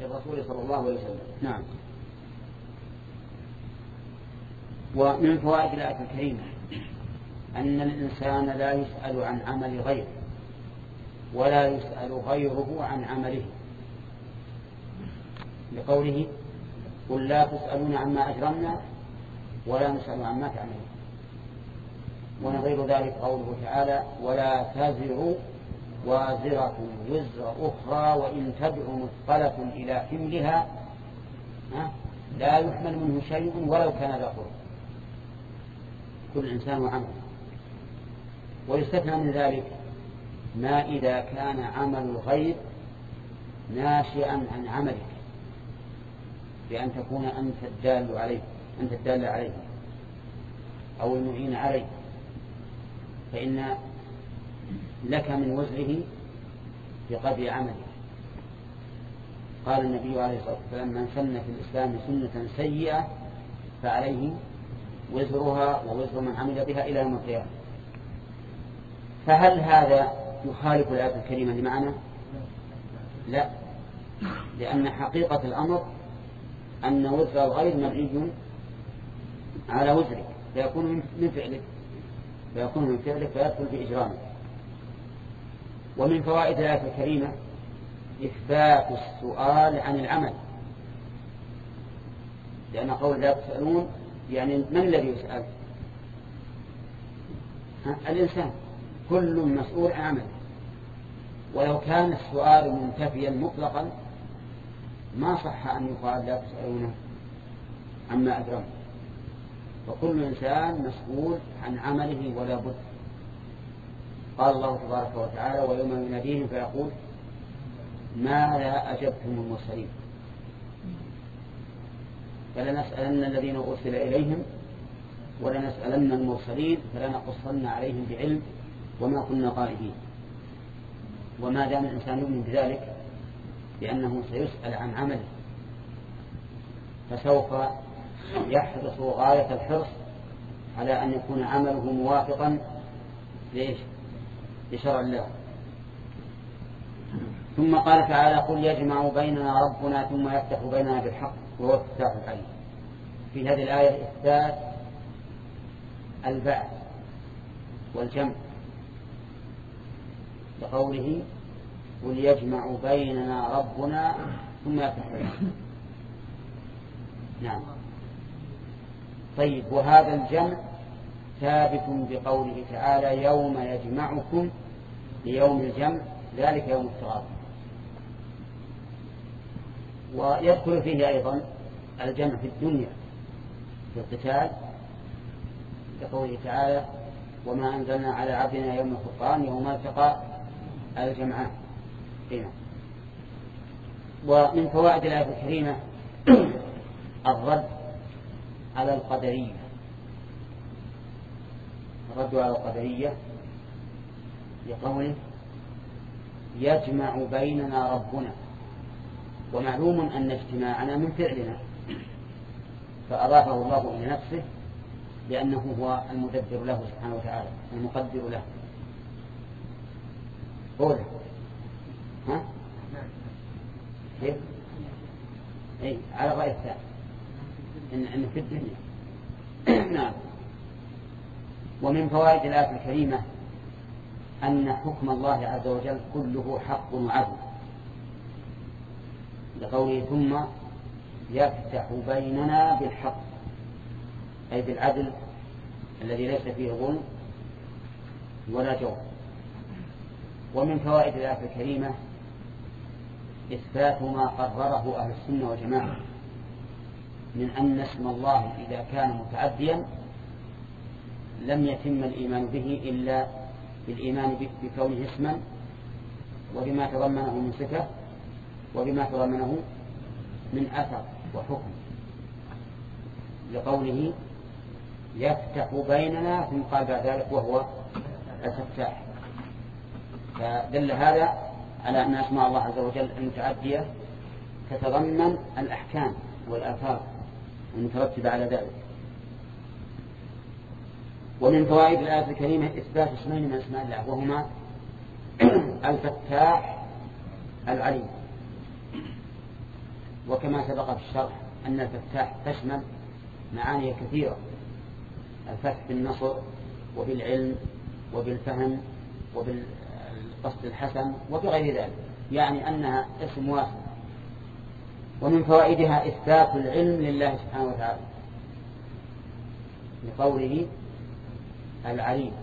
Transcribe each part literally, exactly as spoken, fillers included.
للرسول صلى الله عليه وسلم. نعم. ومن فوائد الآية الكريمة أن الإنسان لا يسأل عن عمل غيره ولا يسأل غيره عن عمله، لقوله قل لا تسألون عما أجرمنا ولا نسأل عما تعملون. ونظير ذلك قوله تعالى ولا تزر وازرة وزر أخرى وإن تدع مثقلة إلى حملها لا يحمل منه شيء ولو كان ذا قربى. كل إنسان وعمله. ويستثنى من ذلك ما إذا كان عمل الغير ناشئا عن عملك بأن تكون أنت الدال عليه أنت الدال عليه أو المعين عليه، فإن لك من وزره بقدر عمله. قال النبي عليه الصلاة والسلام من سن في الإسلام سنة سيئة فعليه وزرها ووزر من عمل بها إلى يوم القيامة. فهل هذا يخالف الآية الكريمة لمعنى؟ لا، لأن حقيقة الأمر أن وزر الغير مبني على وزرك فيكون من فعلك فيكون من فعلك فيدخل في إجرامك. ومن فوائد الآية الكريمة إثبات السؤال عن العمل، لأن قول لا تسألون يعني من الذي يسأل؟ الإنسان، كل مسؤول عن عمله. ولو كان السؤال منتفيا مطلقا ما صح أن يقال لا تسألون عما أجرم، فكل إنسان مسؤول عن عمله ولا بد. قال الله تبارك وتعالى ويوم يناديهم فيقول ماذا أجبتم المرسلين فلنسألن الذين أرسل إليهم ولنسألن المرسلين فلنقصن عليهم بعلم وما كنا غائبين. وما دام الإنسان يؤمن بذلك لأنه سيسأل عن عمله فسوف يحرص غاية الحرص على أن يكون عمله موافقا ليش؟ لشرع الله. ثم قال تعالى قل يجمع بيننا ربنا ثم يفتح بيننا بالحق وهو الفتاح العليم. في هذه الآية إثبات البعث والجمع لقوله قل يجمع بيننا ربنا ثم يفتح بيننا. نعم. طيب وهذا الجمع ثابت بقوله تعالى يوم يجمعكم ليوم الجمع ذلك يوم التغابن. ويدخل فيه أيضا الجمع في الدنيا في القتال كقوله تعالى وما أنزلنا على عبدنا يوم الفرقان يوم التقى الجمعان. هنا. ومن فوائد الآية الكريمة الرد على القدرية الرد على القدرية لقوله يجمع بيننا ربنا. ومعلوم أن اجتماعنا من فعلنا فأضافه الله إلى نفسه لأنه هو المدبر له سبحانه وتعالى المقدر له. قوله ها؟ كيف؟ أي على رأي الثاني إن, إن في الدنيا. نعم. ومن فوائد الآية الكريمة أن حكم الله عز وجل كله حق وعدل لقوله ثم يفتح بيننا بالحق أي بالعدل الذي ليس فيه ظلم ولا جور. ومن فوائد الآية الكريمة إثبات ما قرره أهل السنة والجماعة من أن اسم الله إذا كان متعديا لم يتم الإيمان به إلا بالإيمان بكونه اسما وبما تضمنه من صفة وبما تضمنه من أثر وحكم لقوله يفتح بيننا ثم قال بعد ذلك وهو الفتاح. فدل هذا على أن أسماء الله عز وجل المتعدية تتضمن الأحكام والآثار المترتبة على ذلك. ومن فوائد الآية الكريمة إثبات اسمين من أسماء الله وهما الفتاح العليم. وكما سبق في الشرح أن الفتاح تشمل معاني كثيرة، الفتح بالنصر وبالعلم وبالفهم وبالقصد الحسن وبغير ذلك، يعني أنها اسم واسع. ومن فوائدها إثبات العلم لله سبحانه وتعالى لقوله العليم،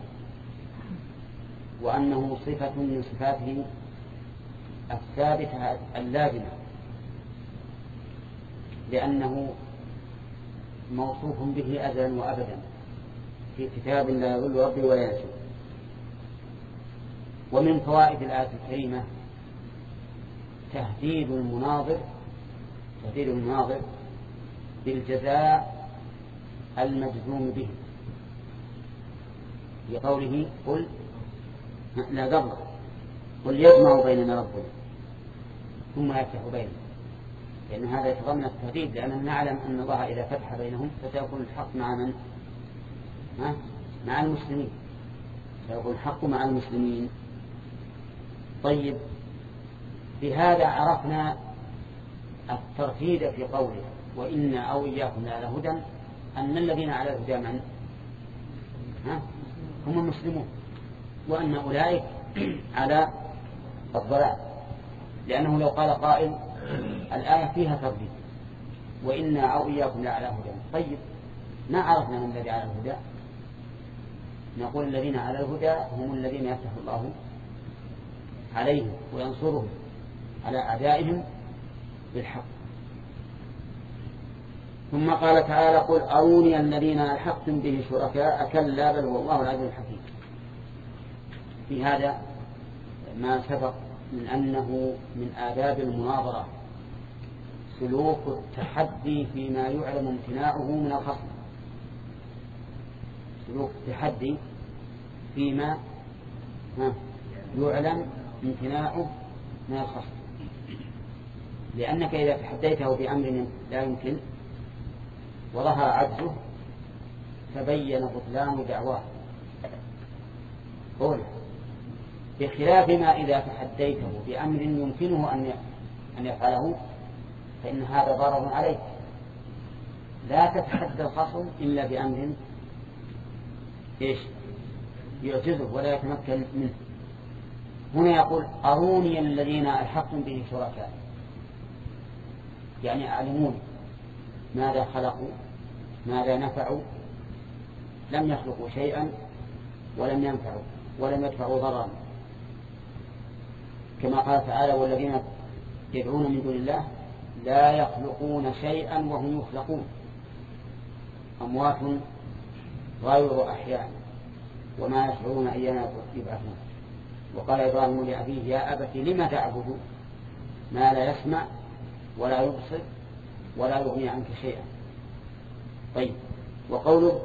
وأنه صفة من صفاته الثابتة اللازمة، لأنه موصوف به أزلا وأبدا في كتاب لا يضل ربي ولا ينسى. ومن فوائد الآية الكريمة تهديد المناظر تهديد المناظر بالجزاء المجزوم به، لقوله قل لا قبل قل يجمع بيننا ربنا ثم يفتح بيننا، لأن هذا يتضمن التهديد، لأننا نعلم أن الله إذا فتح بينهم فسيكون الحق مع من؟ ها؟ مع المسلمين، سيكون الحق مع المسلمين. طيب، بهذا عرفنا الترتيب في قوله وإنا أو إياكم على هدى، أن الذين على الهدى من؟ ها؟ هم المسلمون، وأن أولئك على الضلال، لأنه لو قال قائل الآية فيها ترتيب وإنا أو إياكم على هدى، طيب ما عرفنا من الذي على الهدى؟ نقول الذين على الهدى هم الذين يفتح الله عليهم وينصرهم على أعدائهم بالحق. ثم قال تعالى قل أروني الذين ألحقتم به شركاء كلا بل هو الله العزيز الحكيم. في هذا ما سبق من أنه من آداب المناظرة سلوك التحدي فيما يعلم امتناعه من الخصم، سلوك التحدي فيما يعلم امتناعه من الخصم، لأنك إذا تحديته بأمر لا يمكن وظهر عجزه تبين بطلان دعواه قول، بخلاف ما إذا تحديته بأمر يمكنه أن يفعله فإن هذا ضرر عليك. لا تتحدى الخصم إلا بأمر إيش يعجزه ولا يتمكن منه. هنا يقول أروني الذين ألحقتم به شركاء، يعني أعلمون ماذا خلقوا ماذا نفعوا، لم يخلقوا شيئا ولم ينفعوا ولم يدفعوا ضررا، كما قال تعالى والذين يدعون من دون الله لا يخلقون شيئا وهم يخلقون أموات غير أحياء وما يشعرون أيام يبعثون. وقال إبراهيم لأبيه يا أبت لم تعبد ما لا يسمع ولا يبصر ولا يغني عنك شيئا. طيب، وقوله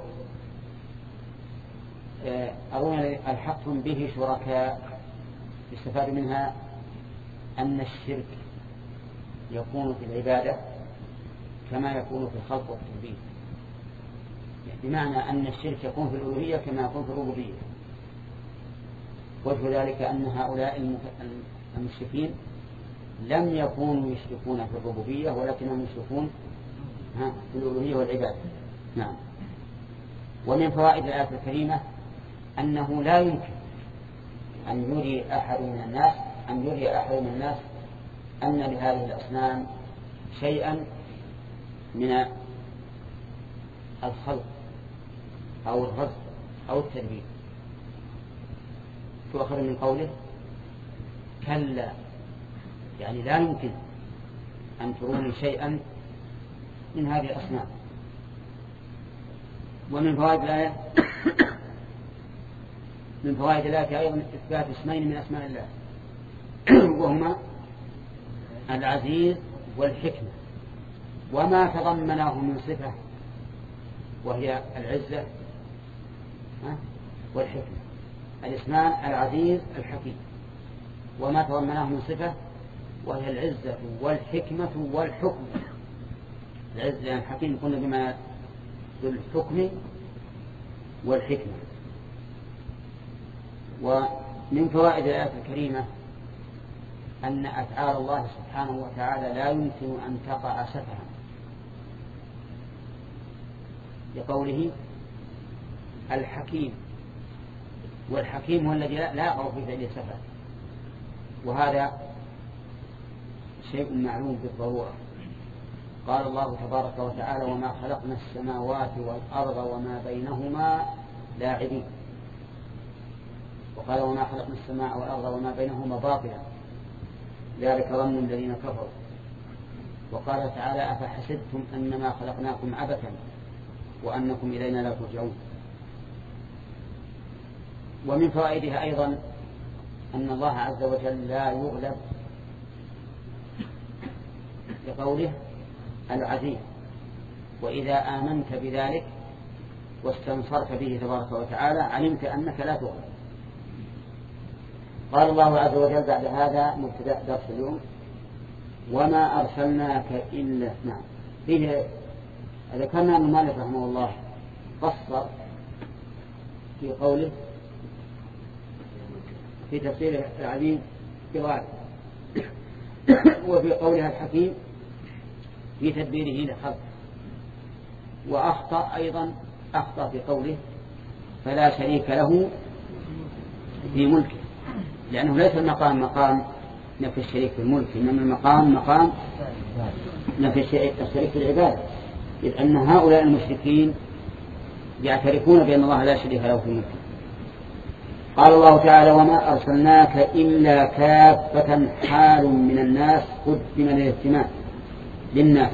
أروني ألحقتم به شركاء يستفاد منها أن الشرك يكون في العبادة كما يكون في الخلق والتدبير، بمعنى أن الشرك يكون في الألوهية كما يكون في الربوبية. وجه ذلك أن هؤلاء المشركين لم يكونوا يشركون في الربوبية ولكنهم يشركون في الألوهية والعبادة. نعم. ومن فوائد الآية الكريمة أنه لا يمكن أن يري أحد من الناس أن يري أحد من الناس أن لهذه الأصنام شيئا من الخلق أو الرزق أو التدبير. تؤخذ من قوله كلا، يعني لا يمكن أن تروني شيئا من هذه الأصنام. ومن فوائد الآية من فوائد الآية أيضا إثبات اسمين من أسماء الله وهما العزيز والحكمة، وما تضمناه من صفة وهي العزة والحكمة. الاسمان العزيز الحكيم، وما تضمناه من صفة وهي العزة والحكمة والحكم. العزة الحكيم قلنا بما ذو الحكم والحكمة. ومن فوائد الآية الكريمة أن أفعال الله سبحانه وتعالى لا يمكن أن تقع سفها، لقوله الحكيم، والحكيم هو الذي لا يقع في فعل سفه، وهذا شيء معلوم بالضرورة. قال الله تبارك وتعالى وما خلقنا السماوات والأرض وما بينهما لاعبين، وقال وما خلقنا السماء والأرض وما بينهما باطلا ذلك ظن الذين كفروا، وقال تعالى أفحسبتم أنما خلقناكم عبثا وأنكم إلينا لا ترجعون. ومن فوائدها أيضا أن الله عز وجل لا يغلب، لقوله العزيز، وإذا آمنت بذلك واستنصرت به تبارك وتعالى علمت أنك لا تغلب. قال الله عز وجل بعد هذا مبتدأ درس اليوم وما أرسلناك إلا نعم فيه. ذكرنا أن مالك رحمه الله قصر في قوله في تفسير العليم بغاية وفي قولها الحكيم في تدبيره لخلقه، وأخطأ أيضا أخطأ في قوله فلا شريك له في ملكه، لأنه ليس المقام مقام نفي الشريك في الملك، إنما المقام مقام نفي الشريك في العبادة، إذ أن هؤلاء المشركين يعترفون بأن الله لا شريك له في الملك. قال الله تعالى وما أرسلناك إلا كافة حال من الناس قدم للاهتمام للناس.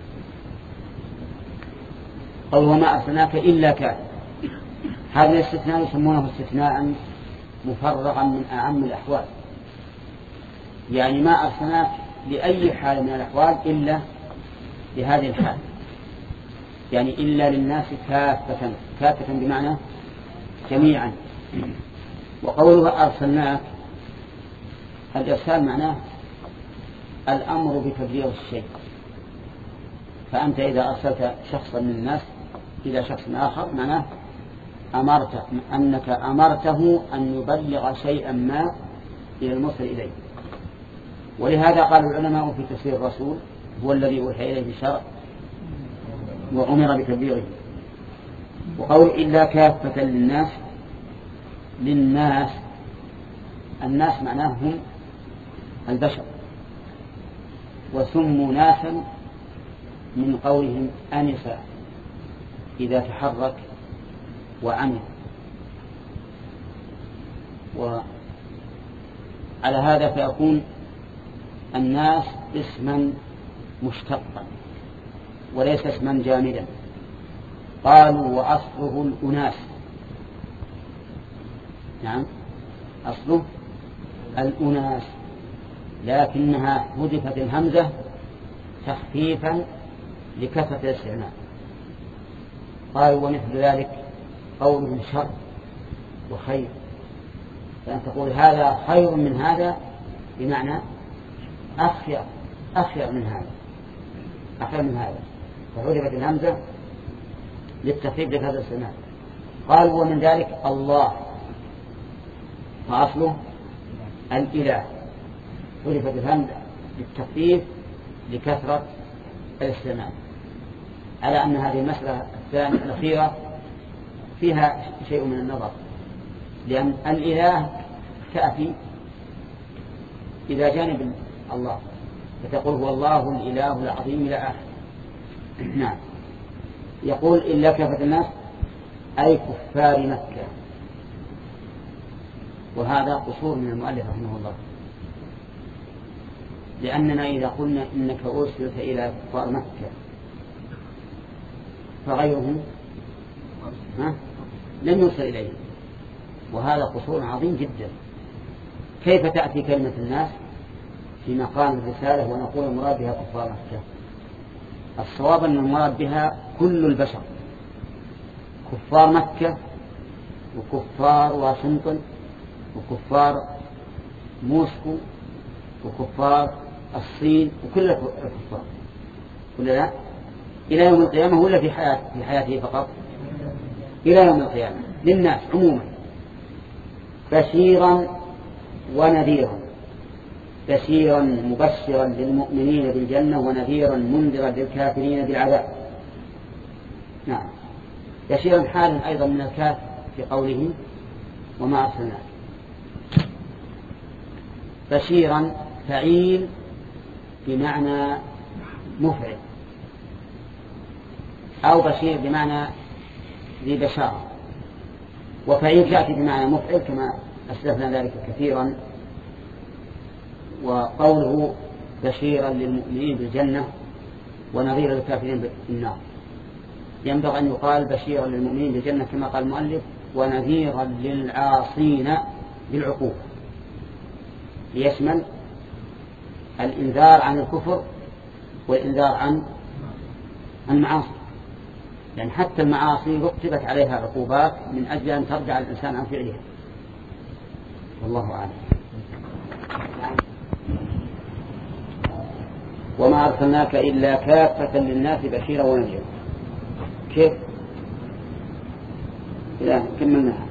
قال وما أرسلناك إلا كافة، هذا الاستثناء يسمونه استثناء مفرغا من أعم الأحوال، يعني ما أرسلناك لأي حال من الأحوال إلا لهذه الحال، يعني إلا للناس كافة، كافة بمعنى جميعا. وقوله أرسلناك الإرسال معناه الأمر بتبليغ الشيء، فأنت إذا أرسلت شخصا من الناس إلى شخص آخر معناه أمرت أنك أمرته أن يبلغ شيئا ما إلى المرسل إليه. ولهذا قال العلماء في تفسير الرسول هو الذي أوحي إليه بشرع وأمر بتبليغه. وقول إلا كافة للناس، للناس الناس معناهم البشر، وسموا ناسا من قولهم أنس إذا تحرك وعمل. وعلى هذا فيكون الناس اسما مشتقا وليس اسما جامدا. قالوا وأصله الأناس، نعم أصله الأناس، لكنها حذفت الهمزة تخفيفا لكثرة الاستعمال. قالوا ومثل ذلك قول شر وخير، فأن تقول هذا خير من هذا بمعنى أخير أخير من هذا أخير من هذا فحذفت الهمزة للتخفيف لكثرة الاستعمال. قالوا ومن ذلك الله، فأصله الإله، حذفت الهمزة للتخفيف لكثرة الاستعمال، على أن هذه المسألة الثانية الأخيرة فيها شيء من النظر، لأن الإله تأتي إذا جانب الله فتقول هو الله الإله العظيم إلى آخر. نعم. يقول إلا كافة الناس أي كفار مكة، وهذا قصور من المؤلف رحمه الله، لأننا إذا قلنا إنك أرسلت إلى كفار مكة فغيرهم ها لم يرسل إليهم، وهذا قصور عظيم جدا. كيف تأتي كلمة الناس في مقام الرسالة ونقول المراد بها كفار مكة؟ الصواب أن المراد بها كل البشر، كفار مكة وكفار واشنطن وكفار موسكو وكفار الصين وكل الكفار، كل لا إلى يوم القيامة ولا في حياة في حياته فقط؟ إلى يوم القيامة للناس عموما، بشيرا ونذيرا. بشيرا مبشرا للمؤمنين بالجنة ونذيرا منذرا للكافرين بالعذاب. نعم. بشيرا حال أيضا من الكاف في قوله وما أرسلناك. بشيرا فعيل بمعنى مفعل، أو بشير بمعنى ذي بشارة، وفعيل تأتي بمعنى مفعل كما أسلفنا ذلك كثيرا. وقوله بشيرا للمؤمنين بالجنة ونذيرا للكافرين بالنار، ينبغي أن يقال بشيرا للمؤمنين بالجنة كما قال المؤلف، ونذيرا للعاصين بالعقوبة، ليشمل الإنذار عن الكفر والإنذار عن المعاصي، لأن حتى المعاصي رتبت عليها عقوبات من أجل أن ترجع الإنسان عن فعلها. والله أعلم. وما أرسلناك إلا كافة للناس بشيرا ونذيرا. كيف؟ لا كملناها.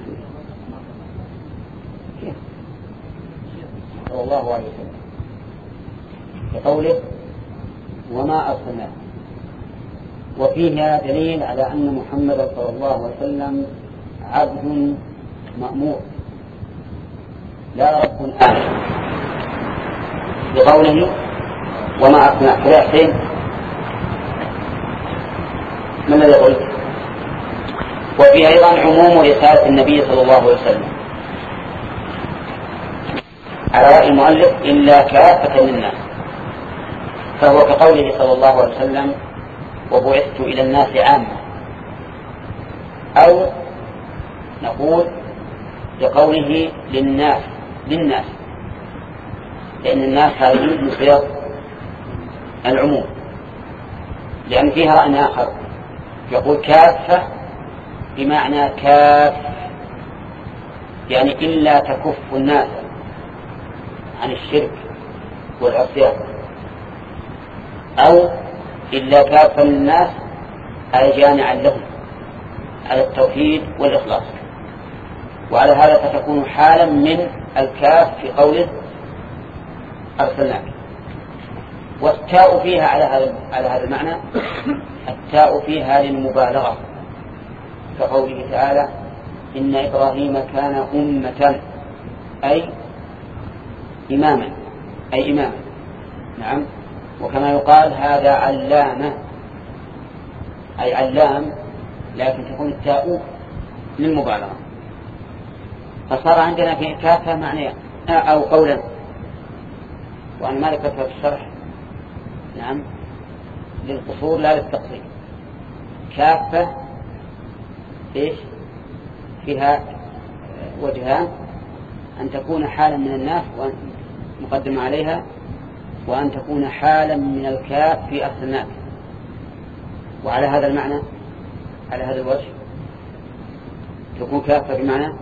كيف؟ صلى الله عليه وسلم بقوله وما أرسلناك، وفيها دليل على أن محمد صلى الله عليه وسلم عبد مأمور لا رب آمن، بقوله وما أرسلناك. يا حسين من الذي يقول؟ وفيها أيضا عموم رسالة النبي صلى الله عليه وسلم على رأي المؤلف إلا كافة للناس، فهو كقوله صلى الله عليه وسلم وبعثت إلى الناس عامة، أو نقول بقوله للناس للناس لأن الناس هذه من سياق العموم، لأن فيها رأي آخر يقول كافة بمعنى كاف، يعني إلا تكف الناس عن الشرك والعصيان، أو إلا كافة للناس أي جامعا لهم على التوحيد والإخلاص. وعلى هذا فتكون حالا من الكاف في قوله أرسلناك. والتاء فيها على هذا على هذا المعنى، التاء فيها للمبالغة، كقوله تعالى إن إبراهيم كان أمة أي إماما أي إماما. نعم. وكما يقال هذا علامة أي علام، لكن تكون التاء للمبالغة. فصار عندنا في كافة معنى أو قولا، وأن ما ذكرت في الشرح نعم للقصور لا للتقصير. كافة إيش فيها وجهان، أن تكون حالا من الناس ومقدم عليها، وأن تكون حالا من الكاف في أرسلناك. وعلى هذا المعنى على هذا الوجه تكون كافة بمعنى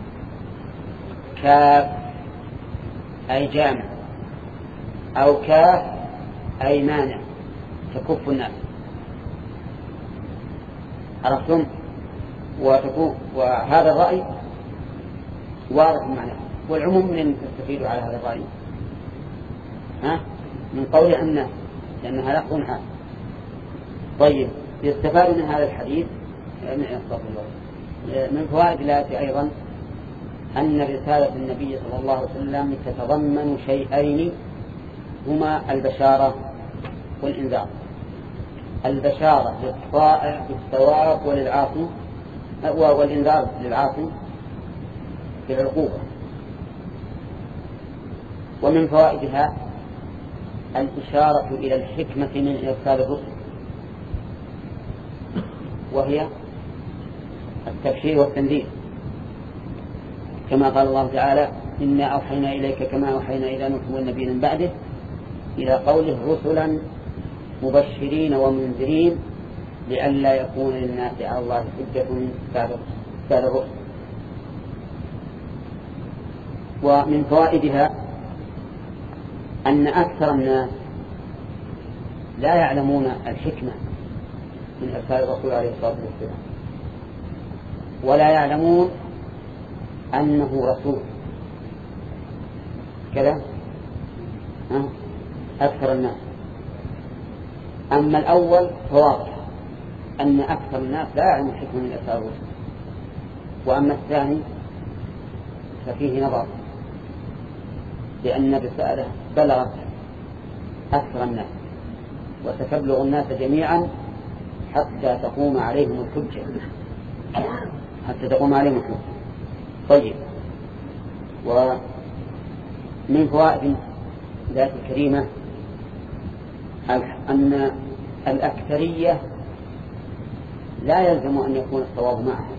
كاف أي جامع، أو كاف أي مانع تكف الناس. عرفتم؟ وتكون وهذا الرأي واضح المعنى. والعموم من تستفيد على هذا الرأي ها؟ من قول الناس، لأنها لفظ حال. طيب، يستفاد من هذا الحديث من فوائد الآية أيضا أن رسالة النبي صلى الله عليه وسلم تتضمن شيئين هما البشارة والإنذار. البشارة للطائع بالثواب وللعاصي، والإنذار للعاصي بالعقوبة. ومن فوائدها الإشارة إلى الحكمة من إرسال الرسل، وهي التبشير والتنذير، كما قال الله تعالى إنا أوحينا إليك كما أوحينا إلى نوح والنبيين من بعده، إلى قوله رسلا مبشرين ومنذرين لئلا يكون للناس على الله حجة بعد الرسل. ومن فوائدها أن أكثر الناس لا يعلمون الحكمة من إرسال الرسول عليه الصلاة والسلام، ولا يعلمون أنه رسول كذا، أكثر الناس. أما الأول فواضح أن أكثر الناس لا يعلم الحكمة من أثار الرسل، وأما الثاني ففيه نظر، لأن الرسالة بلغت أكثر الناس وستبلغ الناس جميعا حتى تقوم عليهم الحجة حتى تقوم عليهم الحجة. طيب، ومن فوائد الآية الكريمة أن الأكثرية لا يلزم أن يكون الصواب معها،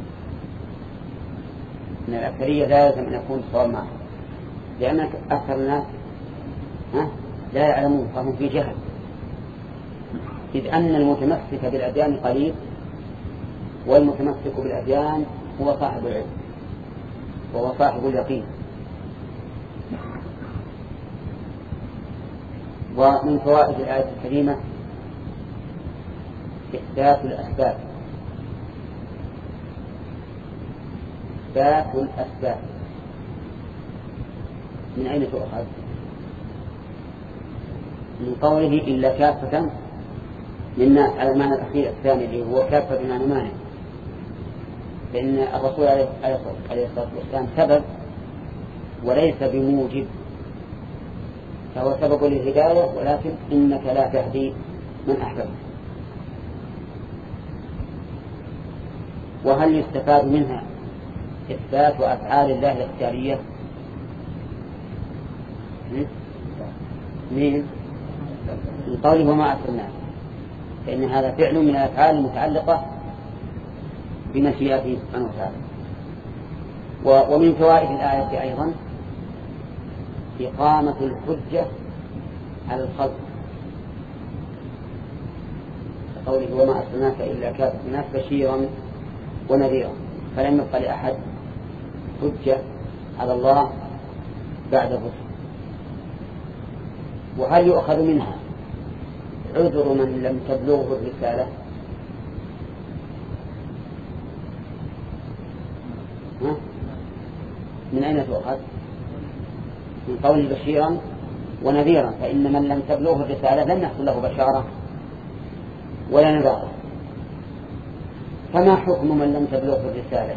أن الأكثرية لا يلزم أن يكون الصواب معها، لأن أكثر الناس لا يعلمون فهم في جهل، إذ أن المتمسك بالأديان قليل، والمتمسك بالأديان هو صاحب العلم وهو صاحب اليقين. ومن فوائد الآية الكريمة إثبات الأسباب، إثبات الأسباب من أين تؤخذ؟ من قوله إلا كافة للناس على المعنى الأخير الثاني اللي هو كافة بمعنى مانع، لأن الرسول عليه الصلاة والسلام سبب وليس بموجب، فهو سبب للهداية، ولكن إنك لا تهدي من أحببت. وهل يستفاد منها إثبات أفعال الله الاختيارية؟ من من قوله وما أرسلناك، فإن هذا فعل من الأفعال المتعلقة بمشيئته سبحانه وتعالى. ومن فوائد الآية أيضا إقامة الحجة على الخلق، قوله وما أرسلناك إلا كافة الناس بشيرا ونذيرا، فلم يبق لأحد حجة على الله بعد الرسل. وهل يؤخذ منها عذر من لم تبلغه الرسالة؟ ها؟ من أين تؤخذ؟ من قول بشيرا ونذيرا، فإن من لم تبلغه الرسالة لم يحصل له بشارة ولا نذارة. فما حكم من لم تبلغه الرسالة؟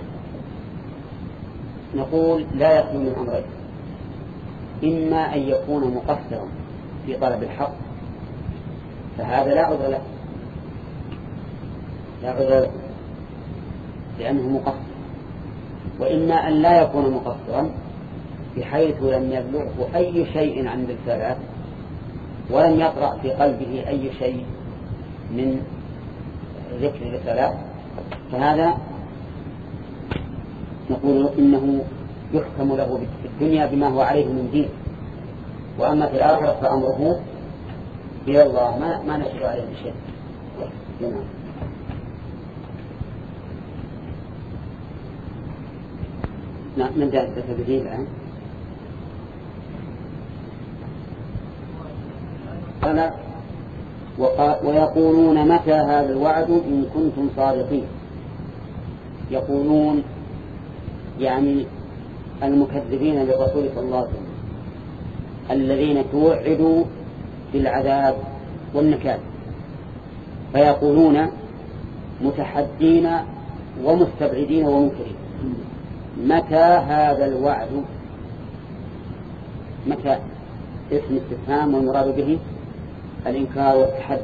نقول لا يخلو من أمرين: إما أن يكون مقصرا في طلب الحق، فهذا لا عذر له لا عذر له لأنه مقصر، وإما أن لا يكون مقصرا بحيث لم يبلغه أي شيء عن الرسالات ولم يطرأ في قلبه أي شيء من ذكر الرسالات، فهذا نقول إنه يحكم له في الدنيا بما هو عليه من دين، وأما في الآخرة فأمره إلى الله، ما ما نشر عليه بشيء. جميعا. نعم، من ذلك التبديل الآن قال ويقولون متى هذا الوعد إن كنتم صادقين. يقولون يعني المكذبين للرسول صلى الله عليه وسلم الذين توعدوا بالعذاب والنكال، فيقولون متحدين ومستبعدين ومنكرين متى هذا الوعد. متى اسم استفهام والمراد به الإنكار والتحدي.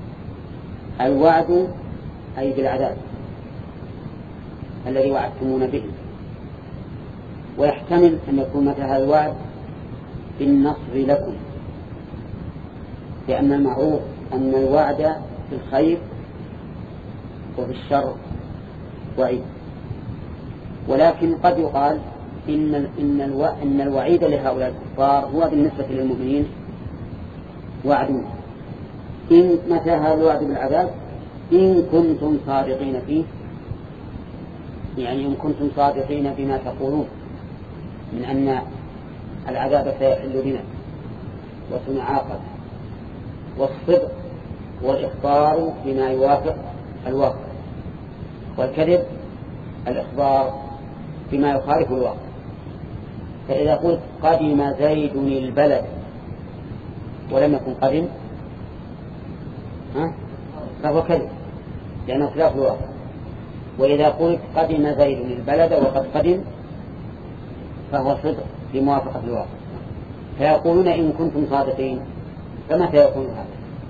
الوعد أي بالعذاب الذي وعدتمون به، ويحتمل أن يكون متى هذا الوعد بالنصر لكم، لأن المعروف أن الوعد في الخير وفي الشر وعيد، ولكن قد يقال إن إن الو... إن الوعيد لهؤلاء الكفار هو بالنسبة للمؤمنين وعد. إن متى هذا الوعد بالعذاب إن كنتم صادقين فيه، يعني إن كنتم صادقين بما تقولون من أن العذاب سيحل بنا وسنعاقب، والصدق والإخبار بما يوافق الواقع، والكذب الإخبار بما يخالف الواقع. فإذا قلت قدم زيد البلد ولم يكن قدم ها فهو كذب لأنه خلاف الواقع. وإذا قلت قدم زيد البلد وقد قدم فهو صدق بموافقة الواقع. فيقولون إن كنتم صادقين فمتى يكون هذا؟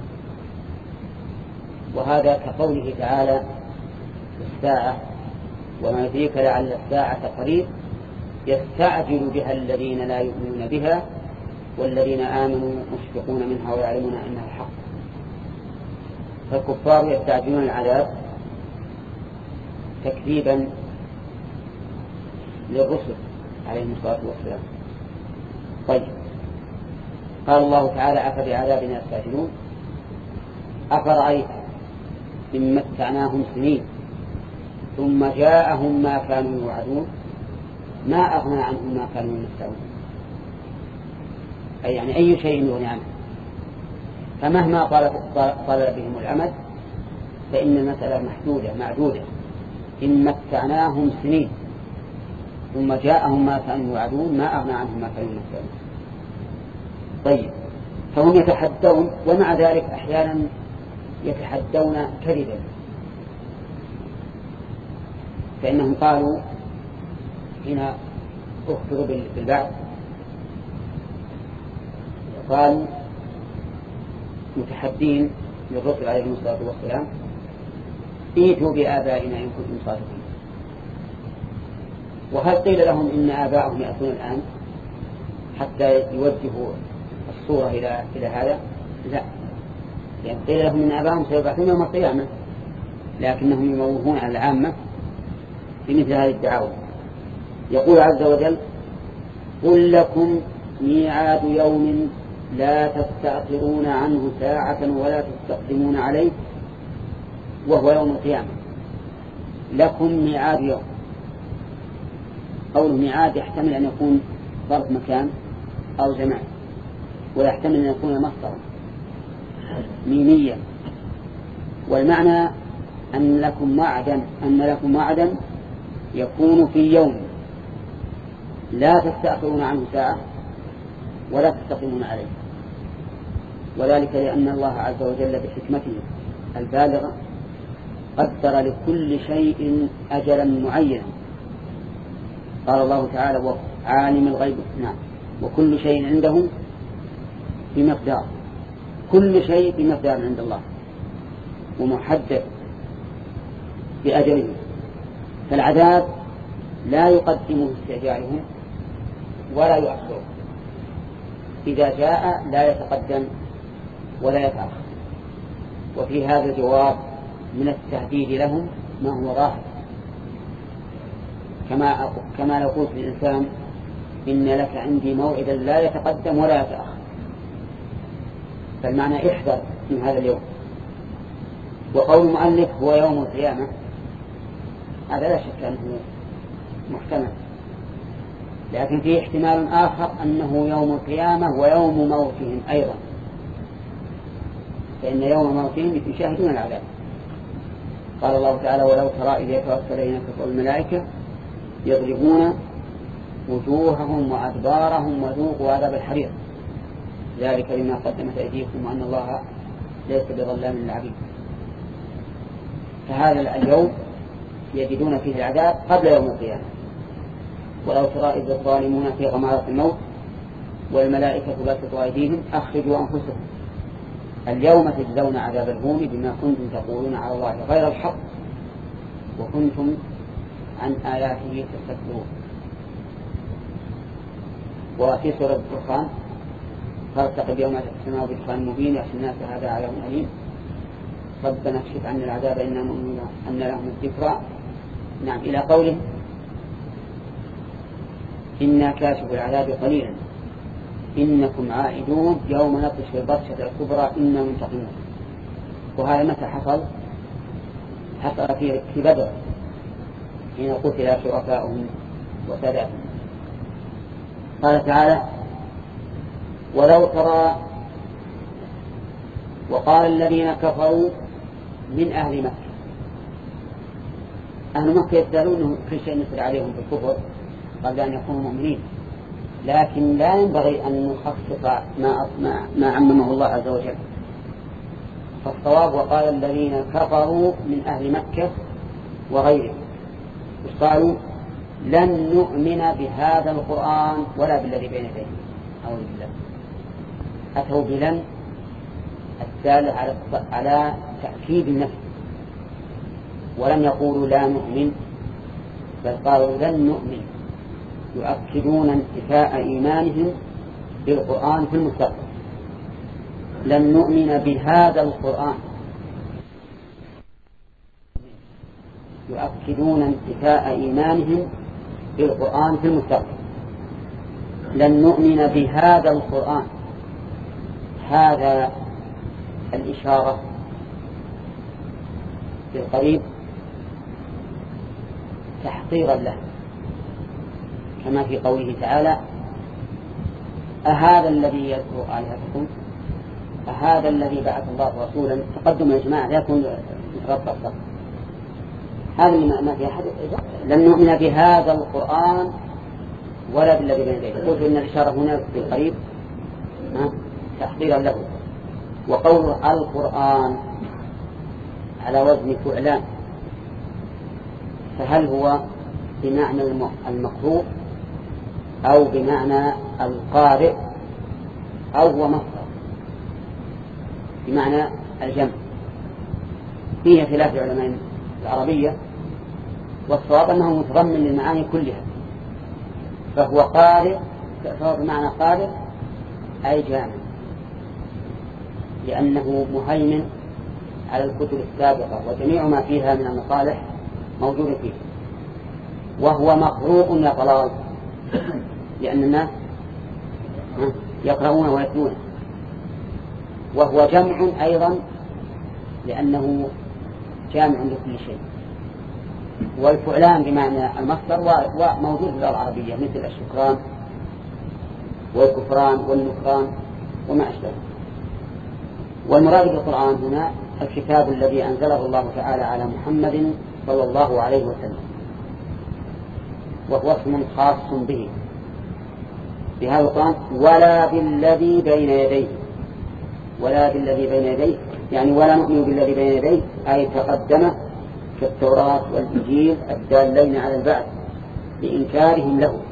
وهذا كقوله تعالى الساعة وما يدريك لعل الساعة قريب يستعجل بها الذين لا يؤمنون بها والذين آمنوا مشفقون منها ويعلمون أنها حق. فالكفار يستعجلون العذاب تكذيبا للرسل عليهم الصلاة والسلام. طيب، قال الله تعالى أفبعذابنا يستعجلون أفرأيت إن متعناهم سنين ثم جاءهم ما كانوا يوعدون ما أغنى عنهم ما كانوا يمتعون، أي يعني أي شيء يغني عنه. فمهما طال, طال بهم الأمد فإن المسألة محدودة معدودة. إن متعناهم سنين ثم جاءهم ما كانوا يوعدون ما أغنى عنهم ما كانوا يمتعون. طيب، فهم يتحدون ومع ذلك أحيانا يتحدون كذبا، فإنهم قالوا هنا أخبروا بالبعث قالوا متحدين للرسل عليهم الصلاة والسلام ائتوا بآبائنا إن كنتم صادقين. وهل قيل لهم إن آباءهم يأتون الآن حتى يوجهوا الصورة إلى إلى هذا؟ لا، لأن قيل لهم إن آباءهم سيبعثون يوم القيامة، لكنهم يموهون على العامة في مثل هذه الدعاوى. يقول عز وجل قل لكم ميعاد يوم لا تستأخرون عنه ساعة ولا تستقدمون عليه وهو يوم القيامة. لكم ميعاد يوم، قول ميعاد يحتمل أن يكون ظرف مكان أو زمان، ويحتمل أن يكون مصدرا ميميا، والمعنى أن لكم وعدا أن لكم وعدا يكون في يوم لا تستأخرون عنه ساعة ولا تستقيمون عليه. وذلك لأن الله عز وجل بحكمته البالغة قدر لكل شيء أجلا معينا. قال الله تعالى عالم الغيب نعم وكل شيء عنده بمقدار، كل شيء بمقدار عند الله ومحدد بأجله. فالعذاب لا يقدمه استعجالهم ولا يؤخره، إذا جاء لا يتقدم ولا يتأخر. وفي هذا الجواب من التهديد لهم ما هو ظاهر، كما كما لو قلت للإنسان إن لك عندي موعدا لا يتقدم ولا يتأخر، فالمعنى احذر من هذا اليوم. وقول المؤلف هو يوم القيامة هذا لا شك أنه محتمل، لكن فيه احتمال آخر أنه يوم القيامة ويوم موتهم أيضا، فإن يوم موتهم يشاهدون العذاب. قال الله تعالى ولو ترى إذ يتوفى الذين كفروا الملائكة يضربون وجوههم وأدبارهم وذوقوا عذاب الحريق ذلك لما قدمت أيديكم وأن الله ليس بظلام للعبيد. فهذا اليوم يجدون فيه العذاب قبل يوم القيامة. ولو ترى إذ الظالمون في غمارة الموت والملائكة باسطوا أيديهم أخرجوا أنفسهم اليوم تجزون عذاب الهون بما كنتم تقولون على الله غير الحق وكنتم عن آياته تستكبرون. وفي سورة الدخان فارتقب يوم السماء بدخان مبين يخشى الناس هذا عذاب أليم ربنا اكشف عنا العذاب إنا مؤمنون أن لهم الذكرى. نعم، إلى قوله إنا كاشف العذاب قليلا إنكم عائدون يوم نبطش البطشة الكبرى إنا منتقمون. وهذا متى حصل؟ حصل في في بدر حين قتل شركاؤهم وساداتهم. قال تعالى ولو ترى وقال الذين كفروا من أهل مكة. أهل مكة يسألون كل شيء نسل عليهم بالكفر قبل أن يكونوا مؤمنين، لكن لا ينبغي أن نخصص ما, ما عممه الله عز وجل. فالصواب وقال الذين كفروا من أهل مكة وغيرهم قالوا لن نؤمن بهذا القرآن ولا بالذي بين يديه. أعوذ بالله. أتوا بلن الدالة على على تأكيد النفس، ولم يقولوا لا نؤمن، بل قالوا لن نؤمن، يؤكدون انتفاء إيمانهم بالقرآن في المستقبل. لن نؤمن بهذا القرآن، يؤكدون انتفاء إيمانهم بالقرآن في المستقبل. لن نؤمن بهذا القرآن، هذا الإشارة بالقريب تحقيرا له، كما في قوله تعالى أهذا الذي يذكر آلهتكم أهذا الذي بعث الله رسولا. تقدم يا جماعة لا يكون ربط الصف، هذا ما في أحد. لن نؤمن بهذا القرآن ولا بالذي بين يديه. قلت إن الإشارة هنا بالقريب تحقيرا له. وقول القرآن على وزن فعلان، فهل هو بمعنى المقروء أو بمعنى القارئ أو هو مصدر بمعنى الجمع؟ فيه خلاف علماء العربية، والصواب أنه متضمن للمعاني كلها، فهو قارئ، فهو بمعنى قارئ أي جامع، لأنه مهيمن على الكتب السابقة وجميع ما فيها من المصالح موجود فيه. وهو مقروء يا طلال، لأن الناس يقرؤون ويتلون. وهو جمع أيضا لأنه جامع لكل شيء. والفعلان بمعنى المصدر وموجود في اللغة العربية، مثل الشكران والكفران والنكران وما أشبه. والمراد بالقرآن هنا الكتاب الذي أنزله الله تعالى على محمد صلى الله عليه وسلم، وهو اسم خاص به بهذا القرآن. ولا بالذي بين يديه، ولا بالذي بين يديه يعني ولا نؤمن بالذي بين يديه أي تقدمه كالتوراة والإنجيل الدالين على البعث لإنكارهم له.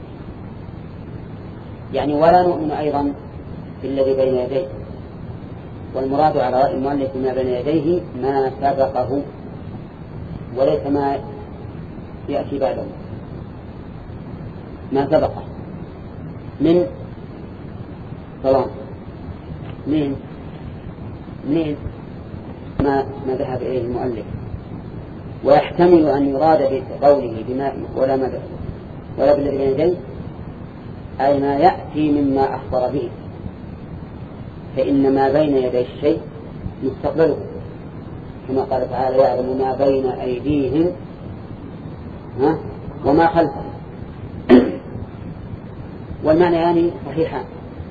يعني ولا نؤمن أيضا بالذي بين يديه. والمراد على رأي المؤلف ما بين يديه ما سبقه وليس ما يأتي بعده، ما سبقه من طلام من من ما ما ذهب إليه المؤلف. ويحتمل أن يراد بقوله بما ولا ما ولا بالذي بين يديه أي ما يأتي مما أخبر به، فإن ما بين يدي الشيء مستقبله، كما قال تعالى يعلم ما بين أيديهم ها وما خلفهم. والمعنى يعني صحيحان.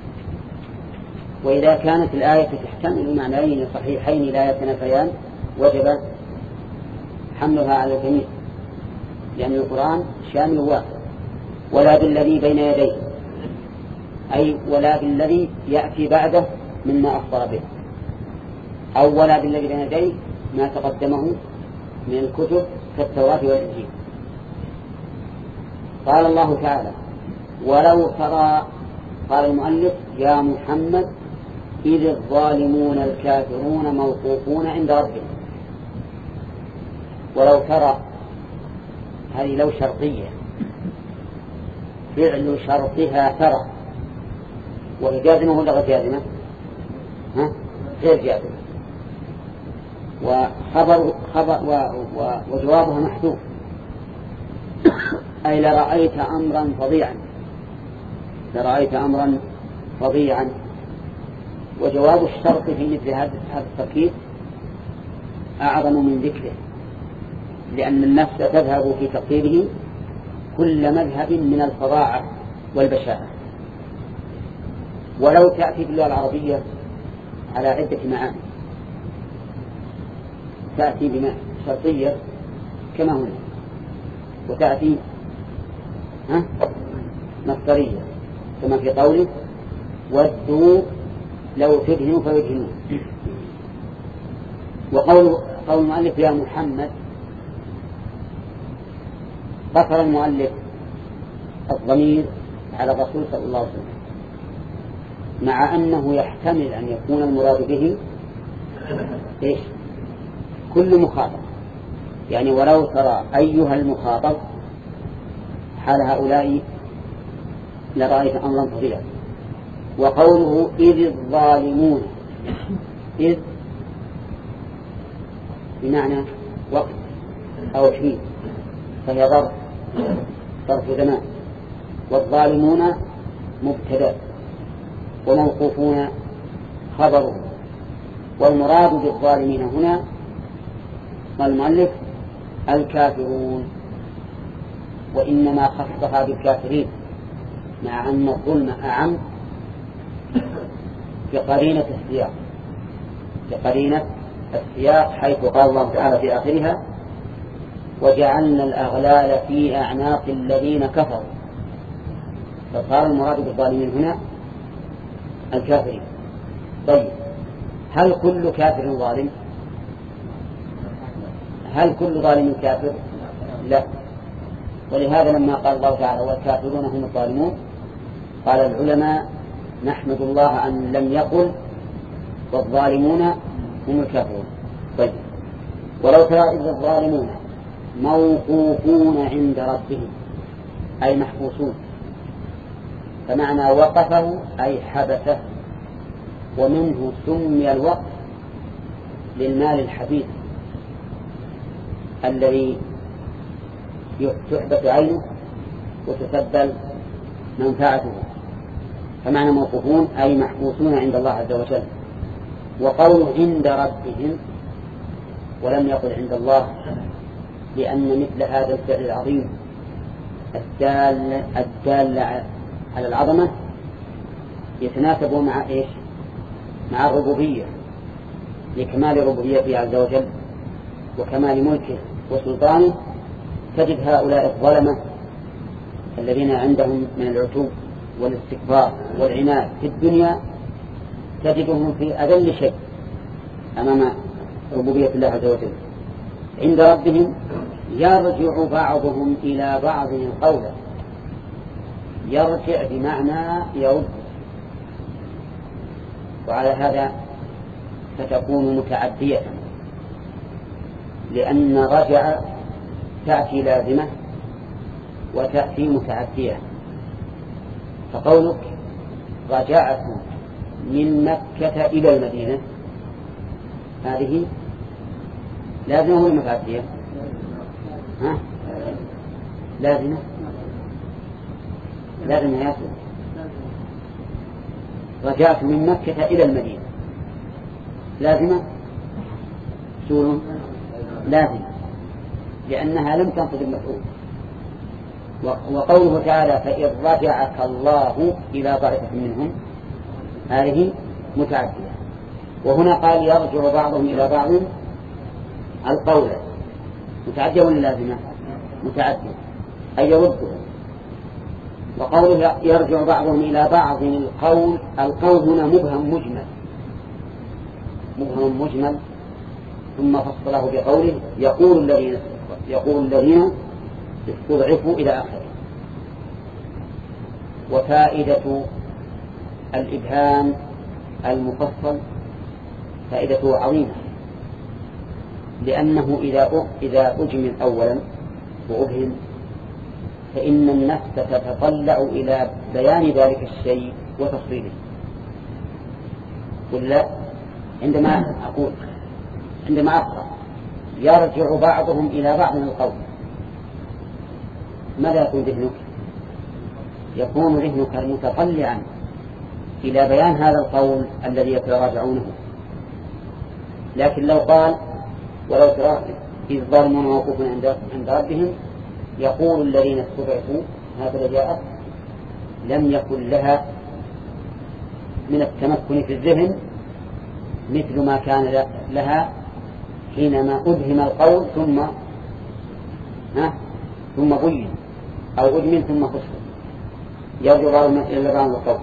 وإذا كانت الآية تحتمل معنيين صحيحين لا يتنافيان وجب حملها على الجميع، لأن القرآن شامل واحد. ولا بالذي بين يديه أي ولا بالذي يأتي بعده مما أخبر به، أو ولا بالذي بين يديه ما تقدمه من الكتب كالتوراة والإنجيل. قال الله تعالى ولو ترى، قال المؤلف يا محمد إذ الظالمون الكافرون موقوفون عند ربهم. ولو ترى هذه لو شرطية، فعل شرطها ترى، وهي جازمة ولا غير جازمة؟ ها؟ غير جازمة. وخبر خبر و و وجوابها محذوف أي لرأيت أمرا فظيعا، لرأيت أمرا فظيعا. وجواب الشرط في مثل هذا التركيب أعظم من ذكره، لأن النفس تذهب في تقديره كل مذهب من الفظاعة والبشاعة. ولو تأتي باللغة العربية على عدة معاني، تأتي بما شرطية كما هنا، وتأتي ها مصدرية، كما في قوله ودوا لو تدهنوا فيدهنون. وقول قول المؤلف يا محمد، قصر المؤلف الضمير على الرسول صلى الله عليه وسلم، مع أنه يحتمل أن يكون المراد به إيش؟ كل مخاطب، يعني ولو ترى أيها المخاطب حال هؤلاء لرأيت أمرا فظيعا. وقوله إذ الظالمون، إذ بمعنى وقت أو حين، فهي ظرف ظرف زمان، والظالمون مبتدأ وموقوفون خبره. والمراد بالظالمين هنا قال المؤلف الكافرون، وإنما خصها بالكافرين، مع أن الظلم أعم بقرينة السياق، بقرينة السياق، حيث قال الله تعالى في آخرها وجعلنا الأغلال في أعناق الذين كفروا، فصار المراد بالظالمين هنا الكافرين. طيب، هل كل كافر ظالم؟ هل كل ظالم كافر؟ لا. ولهذا لما قال الله تعالى والكافرون هم الظالمون، قال العلماء نحمد الله أن لم يقل والظالمون هم الكافرون. طيب، ولو ترى إذ الظالمون موقوفون عند ربهم أي محبوسون، فمعنى وقفه أي حبسه، ومنه سمي الوقف للمال الحبيس الذي تحبس عينه وتسبل منفعته، فمعنى موقوفون أي محبوسون عند الله عز وجل. وقول عند ربهم ولم يقل عند الله، لأن مثل هذا الفعل العظيم الدال, الدال على العظمة يتناسب مع إيش؟ مع الربوبية، لكمال ربوبيته عز وجل وكمال ملكه وسلطانه. تجد هؤلاء الظلمة الذين عندهم من العتوب والاستكبار والعناد في الدنيا تجدهم في أذل شيء أمام ربوبية الله عز وجل. عند ربهم يرجع بعضهم إلى بعض قولا، يرجع بمعنى يرد، وعلى هذا فتكون متعدية، لأن رجع تأتي لازمة وتأتي متعدية. فقولك رجعت من مكة إلى المدينة هذه لازمة ولا متعدية؟ ها؟ لازمة لازمة يا أخي. رجعت من مكة إلى المدينة لازمة سورة لازمة، لأنها لم تنقض المفعول. وقوله تعالى فإن رجعك الله إلى طائفة منهم هذه متعدية. وهنا قال يرجع بعضهم إلى بعض القول، متعدية ولا لازمة؟ متعدية أي يردهم. وقوله يرجع بعضهم إلى بعض القول، القول هنا مبهم مجمل، مبهم مجمل، ثم فصله بقوله يقول الذين يقول الذين استضعفوا إلى آخره. وفائدة الإبهام المفصل فائدته عظيمة، لأنه إذا إذا أجمل أولا وأبهم فإن النفس تتطلع إلى بيان ذلك الشيء وتفصيله. ولا عندما أقول عندما أقرأ يرجع بعضهم إلى بعض من القول، ماذا يكون ذهنك؟ يكون ذهنك متطلعا إلى بيان هذا القول الذي يتراجعونه. لكن لو قال ولو ترى إذ الظالمون موقوفون عند ربهم يقول الذين استضعفوا هذا جاءت، لم يكن لها من التمكن في الذهن مثل ما كان لها حينما أدهم القول ثم ها ثم بين أو أدمن ثم فصل. يرجع بعضهم إلى بعض القول.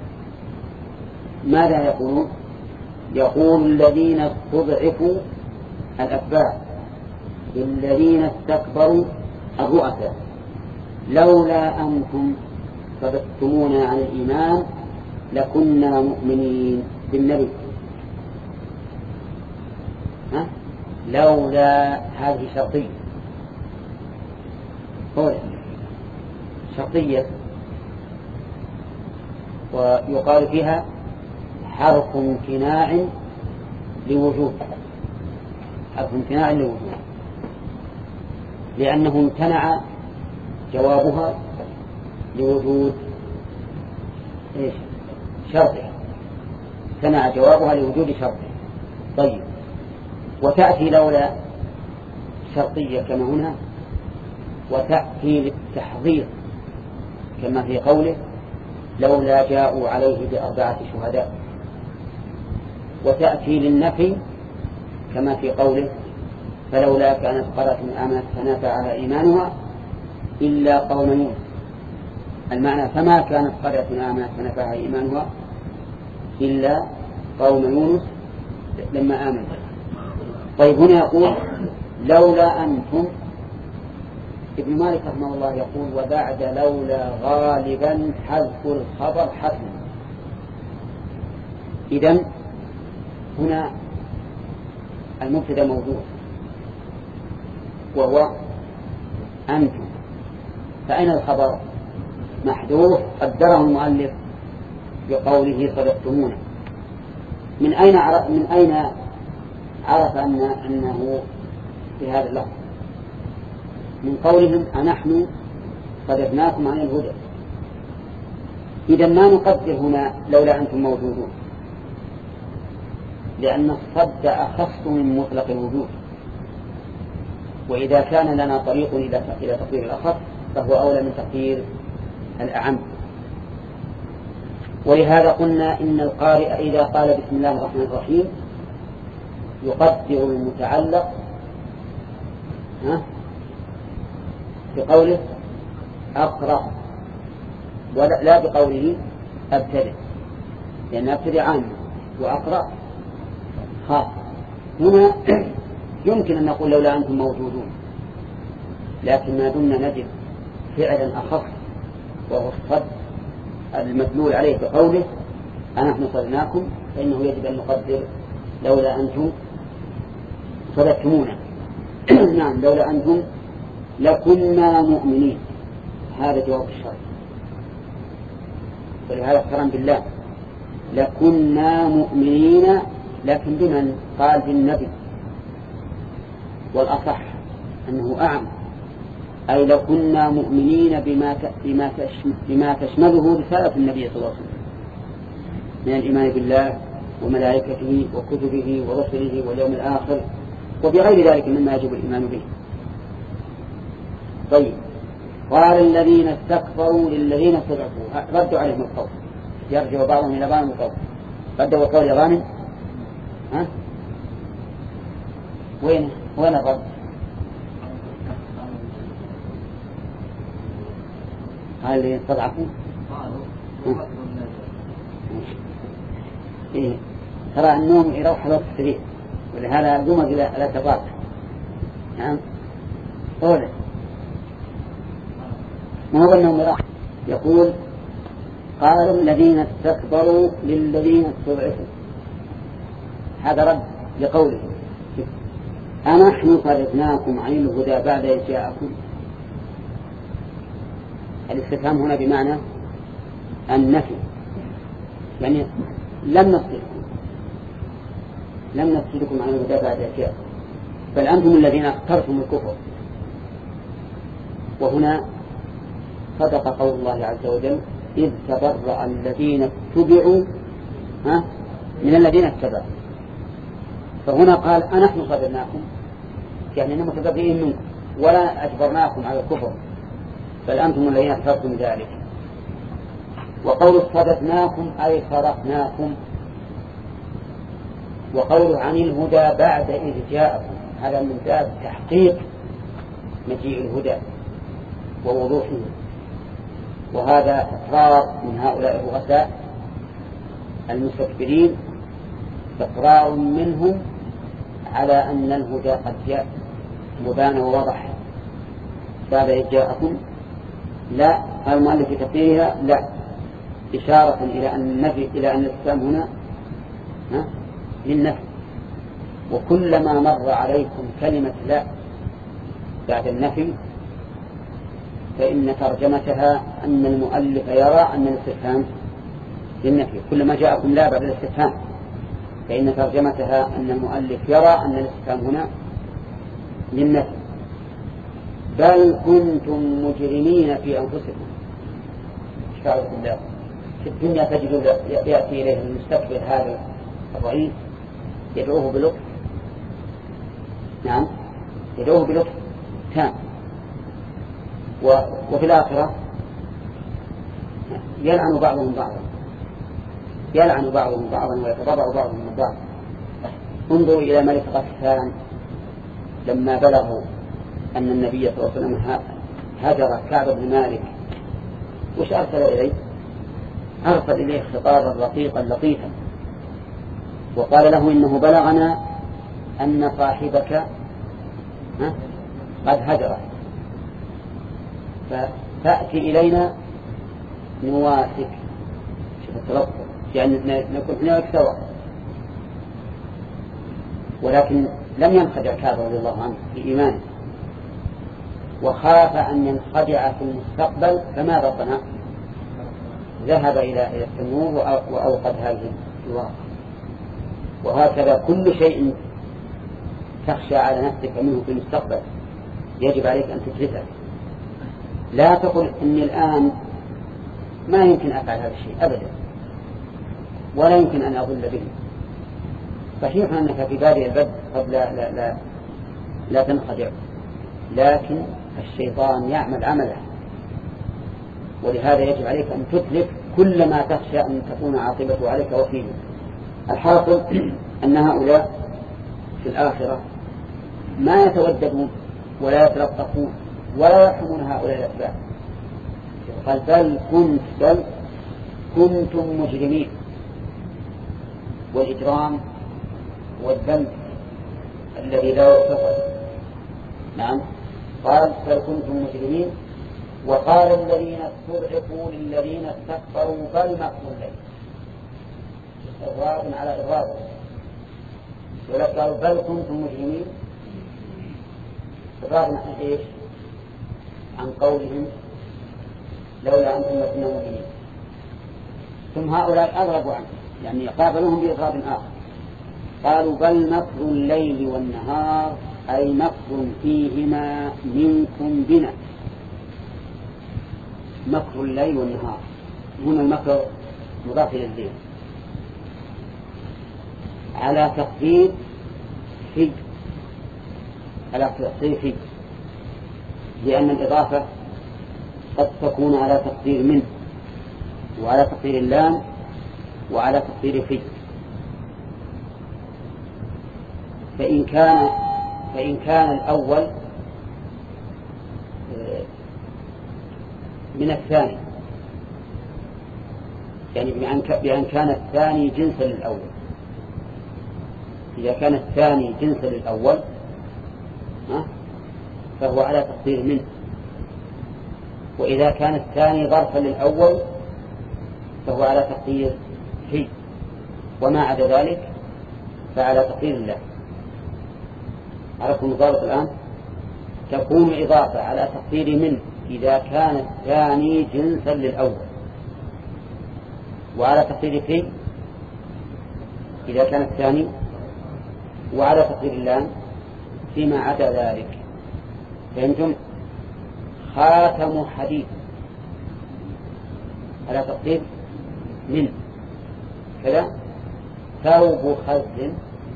ماذا يقولون؟ يقول الذين استضعفوا الأتباع الذين استكبروا الرؤساء لولا أنتم صددتمونا عن الإيمان لكنا مؤمنين بالنبي. ها؟ لولا هذه شرطية شرطية ويقال فيها حرف امتناع لوجود حرف امتناع لوجود لأنه امتنع جوابها لوجود إيش شرطه امتنع جوابها لوجود شرطه. طيب وتأتي لولا شرطية كما هنا وتأتي للتحضير كما في قوله لولا جاءوا عليه بأربعة شهداء وتأتي للنفي كما في قوله فلولا كانت قرية آمنت فنفعها إيمانها إلا قوم يونس. المعنى فما كانت قرية آمنت فنفعها إيمانها إلا قوم يونس لما آمنوا. طيب هنا يقول لولا أنتم. ابن مالك رحمه الله يقول وبعد لولا غالبا حذف الخبر حتما. إذن هنا المبتدا موجود وهو أنتم فأين الخبر؟ محذوف قدره المؤلف بقوله صدقتمونا. من أين عرف من أين عرف أن أنه في هذا اللفظ؟ من قولهم أنحن صدقناكم عن الهدى. إذا ما نقدر هنا لولا أنتم موجودون لأن الصد أخص من مطلق الوجود وإذا كان لنا طريق إلى تقدير الأخص فهو أولى من تقدير الأعم. ولهذا قلنا إن القارئ إذا قال بسم الله الرحمن الرحيم يقدر المتعلق ها بقوله أقرأ ولا لا بقوله أبتدئ لأن أبتدئ عام وأقرأ خاص. هنا يمكن أن نقول لولا أنتم موجودون لكن ما دمنا نجد فعلا أخص وهو الصد المدلول عليه بقوله أنحن صدناكم فإنه يجب أن نقدر لولا أنتم صدقتمونا. نعم لولا أنتم لكنا مؤمنين هذا جواب الشرط. ولهذا اقترن بالله لكنا مؤمنين لكن بمن؟ قال بالنبي والأصح أنه أعم أي لكنا مؤمنين بما بما بما تشمله رسالة النبي صلى الله عليه وسلم من الإيمان بالله وملائكته وكتبه ورسله واليوم الآخر وبغير ذلك مما يجب الإيمان به. طيب قال الذين استكبروا للذين استضعفوا ردوا عليهم القول يرجع بعضهم إلى بعض القول ردوا القول يا غانم ها وين وين الرد؟ قال اللي استضعفوا إيه ترى النوم يروح وقت السرير ولهذا قوم إلى الأتباط. نعم قوله ما هو أنهم راح يقول قال الذين استكبروا للذين استضعفوا هذا رد لقوله أنحن صدقناكم عن الهدى بعد إذ جاءكم. الاستفهام هنا بمعنى النفي يعني لم نصدقكم لم نصدقكم عن الهدى بعد إذ جاءكم بل أنتم الذين اخترتم الكفر. وهنا صدق قول الله عز وجل إذ تبرأ الذين اتبعوا ها من الذين اتبعوا. فهنا قال أنحن صدقناكم يعني أنهم متبرئين منكم ولا أجبرناكم على الكفر بل أنتم الذين اخترتم ذلك. وقول صدقناكم أي صرفناكم. وقول عن الهدى بعد إذ جاءكم هذا من باب تحقيق مجيء الهدى ووضوحه وهذا إقرار من هؤلاء الرؤساء المستكبرين، إقرار منهم على أن الهدى قد جاء مبان ووضح بعد إذ جاءكم. لا، قال المؤلف في تفسيرها لا، إشارة إلى أن النفي إلى أن الإسلام هنا للنفي، وكلما مر عليكم كلمة لا بعد النفي فإن ترجمتها أن المؤلف يرى أن الاستفهام للنفي. كلما جاءكم لا بعد الاستفهام فإن ترجمتها أن المؤلف يرى أن الاستفهام هنا للنفي. بل كنتم مجرمين في أنفسكم. شعر بالله في الدنيا تجد يأتي إليه المستكبر هذا الرئيس يدعوه بلطف، نعم يدعوه بلطف تام، وفي الآخرة يلعن بعضهم بعضا يلعن بعضهم بعضا ويتضرع بعضهم من بعض. انظروا إلى ملك غسان لما بلغوا أن النبي صلى الله عليه وسلم هجر كعب بن مالك، وش أرسل إليه؟ أرسل إليه خطابا رقيقا لطيفا وقال له إنه بلغنا أن صاحبك قد هجر، فتأتي إلينا نواسك. شوف التلطف، يعني نكون هناك سوا. ولكن لم ينخدع كعب رضي الله عنه في إيمانه، وخاف أن ينخدع في المستقبل، فماذا صنع؟ ذهب إلى التنور وأوقد هذه الواقع. وهكذا كل شيء تخشى على نفسك منه في المستقبل يجب عليك أن تدركه. لا تقل إني الآن ما يمكن أفعل هذا الشيء أبدا، ولا يمكن أن أضل به. صحيح أنك في بادئ البدء قد لا, لا, لا, لا تنخدع، لكن الشيطان يعمل عمله، ولهذا يجب عليك أن تدرك كل ما تخشى أن تكون عاقبته عليك وفيه. الحاصل أن هؤلاء في الآخرة ما يتوددون ولا يتلطفون ولا يرحمون هؤلاء الأتباع. قال بل كنت بل كنتم مجرمين، والإجرام والذنب الذي لا يغفر. نعم، قال بل كنتم مجرمين. وقال الذين استضعفوا للذين استكبروا بل مكر الليل، إغراض على إغراض. ولقالوا بل كنتم مجرمين إغراض عن إيش؟ عن قولهم لولا أنتم لكنا مؤمنين. ثم هؤلاء أغربوا عنه، يعني قابلوهم بإغراض آخر. قالوا بل مكر الليل والنهار، أي مكر فيهما منكم بنا. مكر الليل والنهار، هنا المكر مضاف إلى الليل على تقدير في على تقدير في لأن الإضافة قد تكون على تقدير من، وعلى تقدير اللام، وعلى تقدير في. فإن كان فإن كان الأول من الثاني، يعني بأن كان الثاني جنسا للأول. إذا كان الثاني جنسا للأول فهو على تقدير منه، وإذا كان الثاني ظرفا للأول فهو على تقدير في، وما عدا ذلك فعلى تقدير الله. عرفتم الضابط الآن؟ تكون إضافة على تقدير منه إذا كان الثاني جنسا للأول، وعلى تقدير في إذا كان الثاني، وعلى تقدير اللام فيما عدا ذلك. فهمتم؟ خاتم حديث على تقدير من كذا، ثوب خز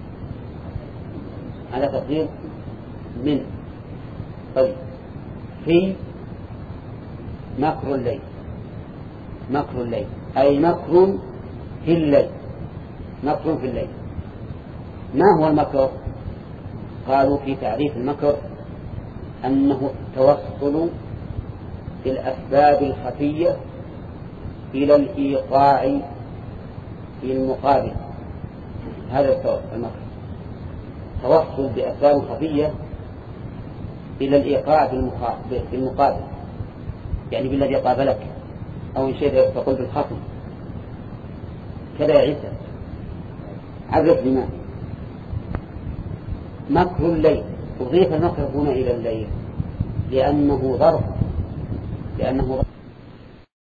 على تقدير من. طيب، في مكر الليل، مكر الليل أي مكر في الليل، مكر في الليل. ما هو المكر؟ قالوا في تعريف المكر أنه التوصل بالأسباب الخفية إلى الإيقاع في المقابل. هذا المكر، توصل بأسباب خفية إلى الإيقاع في المقابل، يعني بالذي قابلك، أو إن شئت تقول بالخصم كذا. يا عيسى عرف لما مكر الليل، أضيف المكر هنا إلى الليل لأنه ظرف، لأنه ظرف